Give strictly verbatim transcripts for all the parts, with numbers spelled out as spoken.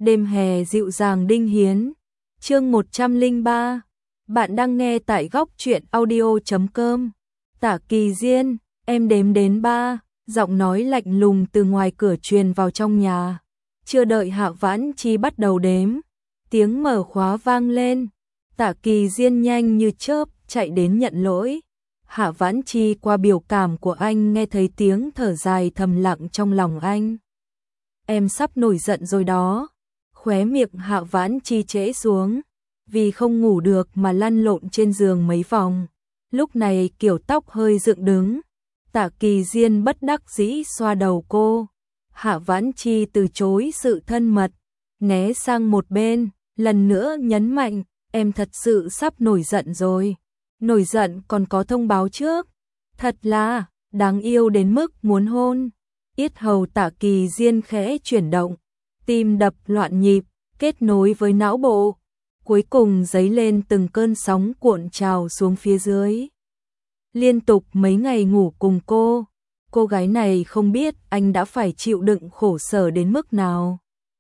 Đêm hè dịu dàng Đinh Hiến. Chương một trăm lẻ ba. Bạn đang nghe tại góc truyện audio chấm com. Tả Kỳ Diên, em đếm đến ba, giọng nói lạnh lùng từ ngoài cửa truyền vào trong nhà. Chưa đợi Hạ Vãn Chi bắt đầu đếm, tiếng mở khóa vang lên. Tả Kỳ Diên nhanh như chớp chạy đến nhận lỗi. Hạ Vãn Chi qua biểu cảm của anh nghe thấy tiếng thở dài thầm lặng trong lòng anh. Em sắp nổi giận rồi đó. Khóe miệng Hạ Vãn Chi trễ xuống, vì không ngủ được mà lăn lộn trên giường mấy vòng. Lúc này kiểu tóc hơi dựng đứng. Tả Kỳ Diên bất đắc dĩ xoa đầu cô. Hạ Vãn Chi từ chối sự thân mật, né sang một bên, lần nữa nhấn mạnh, em thật sự sắp nổi giận rồi. Nổi giận còn có thông báo trước. Thật là đáng yêu đến mức muốn hôn. Yết hầu Tả Kỳ Diên khẽ chuyển động, tim đập loạn nhịp, kết nối với não bộ, cuối cùng dấy lên từng cơn sóng cuộn trào xuống phía dưới. Liên tục mấy ngày ngủ cùng cô, cô gái này không biết anh đã phải chịu đựng khổ sở đến mức nào.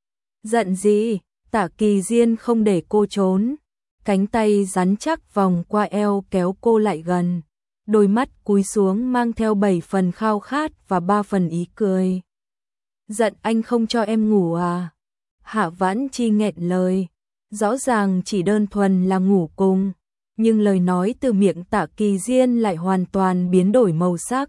Giận gì? Tả Kỳ Diên không để cô trốn, cánh tay rắn chắc vòng qua eo kéo cô lại gần, đôi mắt cúi xuống mang theo bảy phần khao khát và ba phần ý cười. Giận anh không cho em ngủ à? Hạ Vãn Chi nghẹn lời, rõ ràng chỉ đơn thuần là ngủ cùng, nhưng lời nói từ miệng Tả Kỳ Diên lại hoàn toàn biến đổi màu sắc.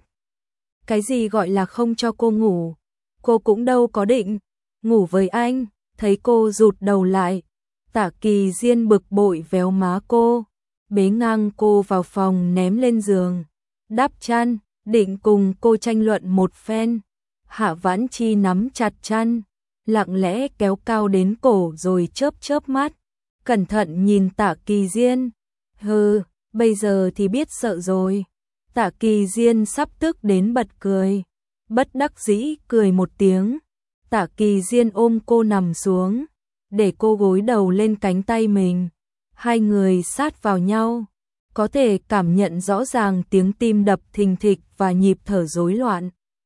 Cái gì gọi là không cho cô ngủ? Cô cũng đâu có định ngủ với anh. Thấy cô rụt đầu lại, Tả Kỳ Diên bực bội véo má cô, bế ngang cô vào phòng ném lên giường, đắp chăn, định cùng cô tranh luận một phen. Hạ Vãn Chi nắm chặt chăn, lặng lẽ kéo cao đến cổ rồi chớp chớp mắt, cẩn thận nhìn Tả Kỳ Diên. Hừ, bây giờ thì biết sợ rồi. Tả Kỳ Diên sắp tức đến bật cười, bất đắc dĩ cười một tiếng. Tả Kỳ Diên ôm cô nằm xuống, để cô gối đầu lên cánh tay mình. Hai người sát vào nhau, có thể cảm nhận rõ ràng tiếng tim đập thình thịch và nhịp thở rối loạn.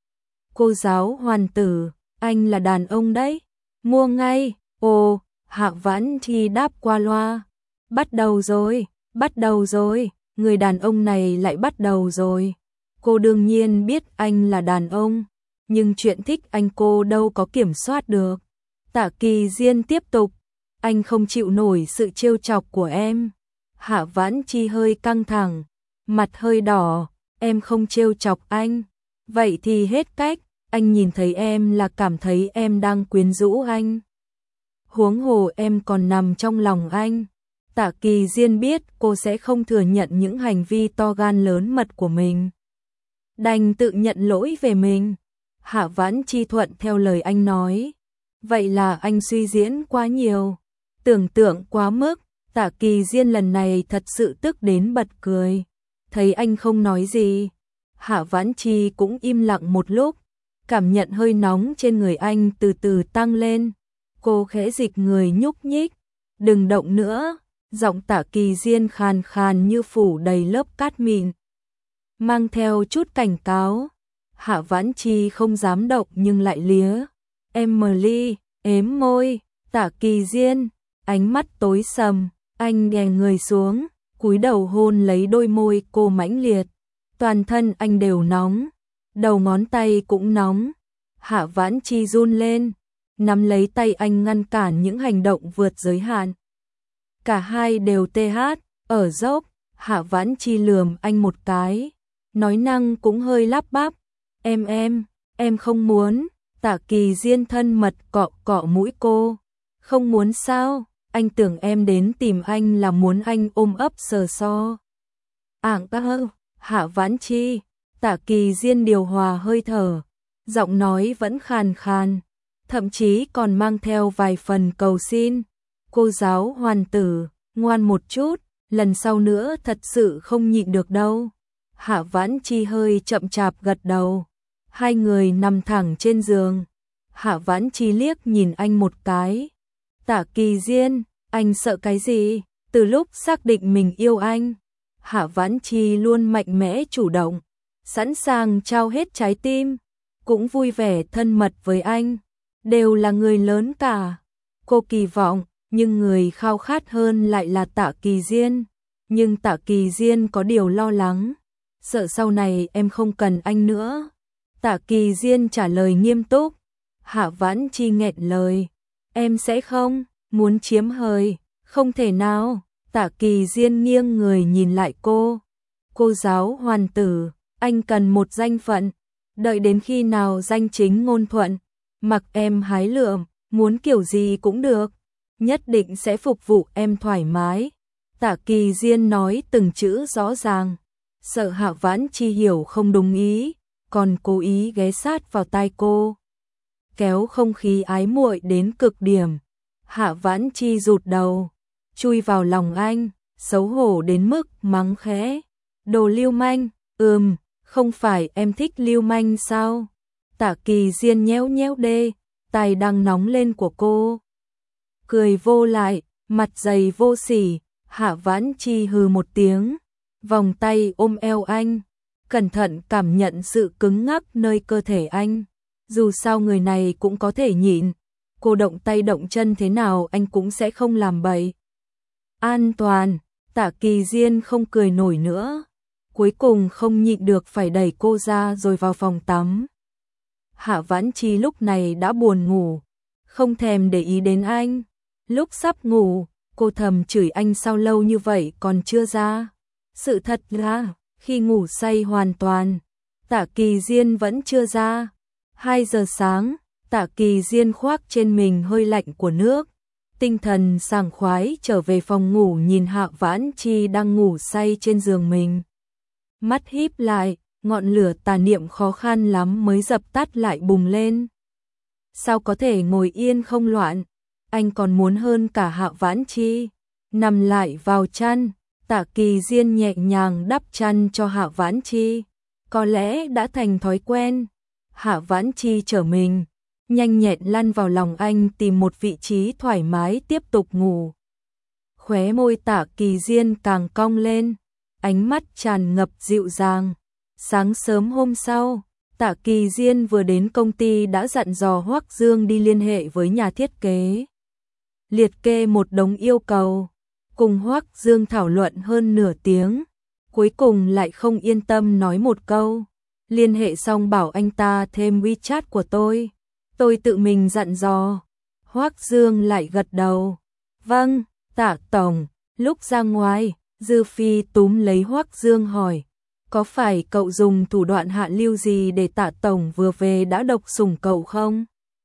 Cô giáo Hoàn Tử, anh là đàn ông đấy, mua ngay. Ồ, Hạ Vãn Chi đáp qua loa. Bắt đầu rồi, bắt đầu rồi, người đàn ông này lại bắt đầu rồi. Cô đương nhiên biết anh là đàn ông, nhưng chuyện thích anh cô đâu có kiểm soát được. Tả Kỳ Diên tiếp tục, anh không chịu nổi sự trêu chọc của em. Hạ Vãn Chi hơi căng thẳng, mặt hơi đỏ, em không trêu chọc anh. Vậy thì hết cách, anh nhìn thấy em là cảm thấy em đang quyến rũ anh. Huống hồ em còn nằm trong lòng anh. Tả Kỳ Diên biết cô sẽ không thừa nhận những hành vi to gan lớn mật của mình, đành tự nhận lỗi về mình. Hạ Vãn Chi thuận theo lời anh nói. Vậy là anh suy diễn quá nhiều, tưởng tượng quá mức. Tả Kỳ Diên lần này thật sự tức đến bật cười. Thấy anh không nói gì, Hạ Vãn Chi cũng im lặng một lúc, cảm nhận hơi nóng trên người anh từ từ tăng lên. Cô khẽ dịch người nhúc nhích. Đừng động nữa. Giọng Tả Kỳ Diên khàn khàn như phủ đầy lớp cát mịn, mang theo chút cảnh cáo. Hạ Vãn Chi không dám động nhưng lại lía. Emily, ếm môi. Tả Kỳ Diên, ánh mắt tối sầm, anh đè người xuống, cúi đầu hôn lấy đôi môi cô mãnh liệt. Toàn thân anh đều nóng, đầu ngón tay cũng nóng. Hạ Vãn Chi run lên, nắm lấy tay anh ngăn cản những hành động vượt giới hạn. Cả hai đều tê hát, ở dốc. Hạ Vãn Chi lườm anh một cái, nói năng cũng hơi lắp bắp. Em em, em không muốn. Tả Kỳ Diên thân mật cọ cọ mũi cô. Không muốn sao? Anh tưởng em đến tìm anh là muốn anh ôm ấp sờ so. Ảng ơ, Hạ Vãn Chi. Tả Kỳ Diên điều hòa hơi thở, giọng nói vẫn khàn khàn, thậm chí còn mang theo vài phần cầu xin. Cô giáo Hoàn Tử, ngoan một chút, lần sau nữa thật sự không nhịn được đâu. Hạ Vãn Chi hơi chậm chạp gật đầu. Hai người nằm thẳng trên giường. Hạ Vãn Chi liếc nhìn anh một cái. Tả Kỳ Diên, anh sợ cái gì? Từ lúc xác định mình yêu anh, Hạ Vãn Chi luôn mạnh mẽ chủ động, sẵn sàng trao hết trái tim, cũng vui vẻ thân mật với anh, đều là người lớn cả. Cô kỳ vọng, nhưng người khao khát hơn lại là Tạ Kỳ Diên. Nhưng Tạ Kỳ Diên có điều lo lắng, sợ sau này em không cần anh nữa. Tạ Kỳ Diên trả lời nghiêm túc. Hạ Vãn Chi nghẹn lời, em sẽ không, muốn chiếm hời, không thể nào. Tạ Kỳ Diên nghiêng người nhìn lại cô. Cô giáo hoàn tử, anh cần một danh phận, đợi đến khi nào danh chính ngôn thuận, mặc em hái lượm, muốn kiểu gì cũng được, nhất định sẽ phục vụ em thoải mái. Tạ Kỳ Diên nói từng chữ rõ ràng, sợ Hạ Vãn Chi hiểu không đúng ý, còn cố ý ghé sát vào tai cô, kéo không khí ái muội đến cực điểm. Hạ Vãn Chi rụt đầu, chui vào lòng anh, xấu hổ đến mức mắng khẽ. Đồ lưu manh, ừm, không phải em thích lưu manh sao? Tạ Kỳ Diên nhéo nhéo đê, tai đang nóng lên của cô. Cười vô lại, mặt dày vô sỉ. Hạ Vãn Chi hừ một tiếng, vòng tay ôm eo anh, cẩn thận cảm nhận sự cứng ngắc nơi cơ thể anh. Dù sao người này cũng có thể nhịn, cô động tay động chân thế nào anh cũng sẽ không làm bậy. An toàn, Tạ Kỳ Diên không cười nổi nữa, cuối cùng không nhịn được phải đẩy cô ra rồi vào phòng tắm. Hạ Vãn Chi lúc này đã buồn ngủ, không thèm để ý đến anh. Lúc sắp ngủ, cô thầm chửi anh sao lâu như vậy còn chưa ra. Sự thật là, khi ngủ say hoàn toàn, Tạ Kỳ Diên vẫn chưa ra. Hai giờ sáng, Tạ Kỳ Diên khoác trên mình hơi lạnh của nước, tinh thần sảng khoái trở về phòng ngủ nhìn Hạ Vãn Chi đang ngủ say trên giường mình. Mắt híp lại, ngọn lửa tà niệm khó khăn lắm mới dập tắt lại bùng lên. Sao có thể ngồi yên không loạn? Anh còn muốn hơn cả Hạ Vãn Chi. Nằm lại vào chăn, Tạ Kỳ Diên nhẹ nhàng đắp chăn cho Hạ Vãn Chi. Có lẽ đã thành thói quen. Hạ Vãn Chi trở mình, nhanh nhẹn lăn vào lòng anh tìm một vị trí thoải mái tiếp tục ngủ. Khóe môi Tạ Kỳ Diên càng cong lên, ánh mắt tràn ngập dịu dàng. Sáng sớm hôm sau, Tạ Kỳ Diên vừa đến công ty đã dặn dò Hoắc Dương đi liên hệ với nhà thiết kế, liệt kê một đống yêu cầu, cùng Hoắc Dương thảo luận hơn nửa tiếng, cuối cùng lại không yên tâm nói một câu. Liên hệ xong bảo anh ta thêm WeChat của tôi, tôi tự mình dặn dò. Hoắc Dương lại gật đầu. Vâng, Tạ tổng. Lúc ra ngoài, Dư Phi túm lấy Hoắc Dương hỏi, có phải cậu dùng thủ đoạn hạ lưu gì để Tạ tổng vừa về đã độc sủng cậu không?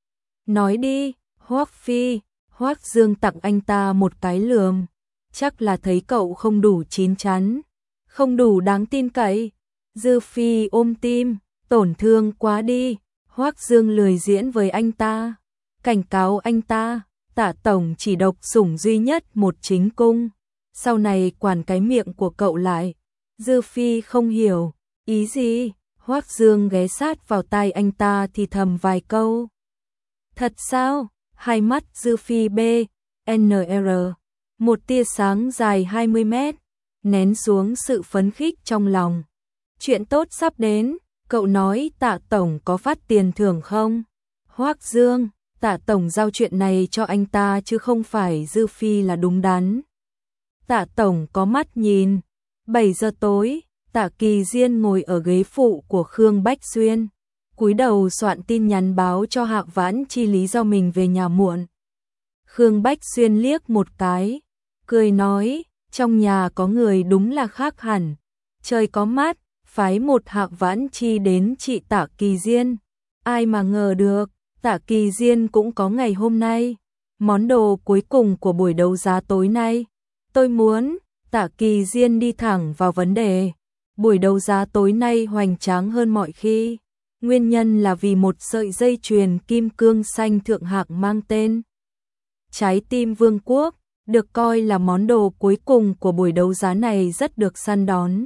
Nói đi, Hoắc Phi. Hoắc Dương tặng anh ta một cái lườm, chắc là thấy cậu không đủ chín chắn, không đủ đáng tin cậy. Dư Phi ôm tim, tổn thương quá đi. Hoắc Dương lười diễn với anh ta, cảnh cáo anh ta, Tạ tổng chỉ độc sủng duy nhất một chính cung, sau này quản cái miệng của cậu lại. Dư Phi không hiểu, ý gì? Hoắc Dương ghé sát vào tai anh ta thì thầm vài câu. Thật sao? Hai mắt Dư Phi B N R, một tia sáng dài hai mươi mét, nén xuống sự phấn khích trong lòng. Chuyện tốt sắp đến, cậu nói Tạ tổng có phát tiền thưởng không? Hoắc Dương, Tạ tổng giao chuyện này cho anh ta chứ không phải Dư Phi là đúng đắn. Tạ tổng có mắt nhìn. bảy giờ tối, Tạ Kỳ Diên ngồi ở ghế phụ của Khương Bách Xuyên, cúi đầu soạn tin nhắn báo cho Hạ Vãn Chi lý do mình về nhà muộn. Khương Bách Xuyên liếc một cái, cười nói, trong nhà có người đúng là khác hẳn, trời có mắt, phái một Hạ Vãn Chi đến trị Tạ Kỳ Diên. Ai mà ngờ được, Tạ Kỳ Diên cũng có ngày hôm nay. Món đồ cuối cùng của buổi đấu giá tối nay, tôi muốn. Tạ Kỳ Diên đi thẳng vào vấn đề. Buổi đấu giá tối nay hoành tráng hơn mọi khi. Nguyên nhân là vì một sợi dây chuyền kim cương xanh thượng hạng mang tên Trái tim Vương quốc, được coi là món đồ cuối cùng của buổi đấu giá này rất được săn đón.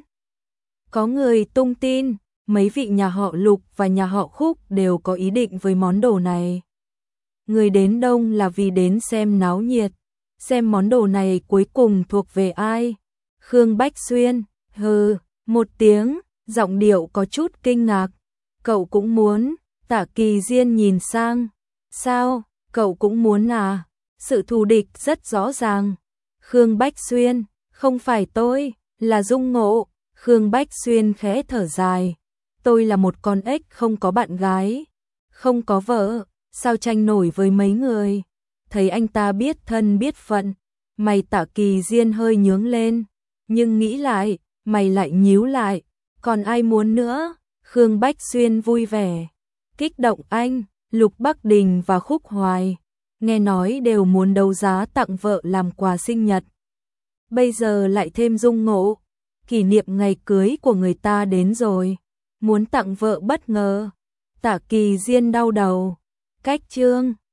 Có người tung tin, mấy vị nhà họ Lục và nhà họ Khúc đều có ý định với món đồ này. Người đến đông là vì đến xem náo nhiệt, xem món đồ này cuối cùng thuộc về ai. Khương Bách Xuyên, hừ, một tiếng, giọng điệu có chút kinh ngạc. Cậu cũng muốn? Tạ Kỳ Diên nhìn sang. Sao, cậu cũng muốn à? Sự thù địch rất rõ ràng. Khương Bách Xuyên, không phải tôi, là Dung Ngộ. Khương Bách Xuyên khẽ thở dài. Tôi là một con ếch không có bạn gái, không có vợ, sao tranh nổi với mấy người. Thấy anh ta biết thân biết phận, mày Tạ Kỳ Diên hơi nhướng lên, nhưng nghĩ lại, mày lại nhíu lại, còn ai muốn nữa. Khương Bách Xuyên vui vẻ, kích động anh, Lục Bắc Đình và Khúc Hoài, nghe nói đều muốn đấu giá tặng vợ làm quà sinh nhật. Bây giờ lại thêm Dung Ngộ, kỷ niệm ngày cưới của người ta đến rồi, muốn tặng vợ bất ngờ. Tạ Kỳ Diên đau đầu, cách chương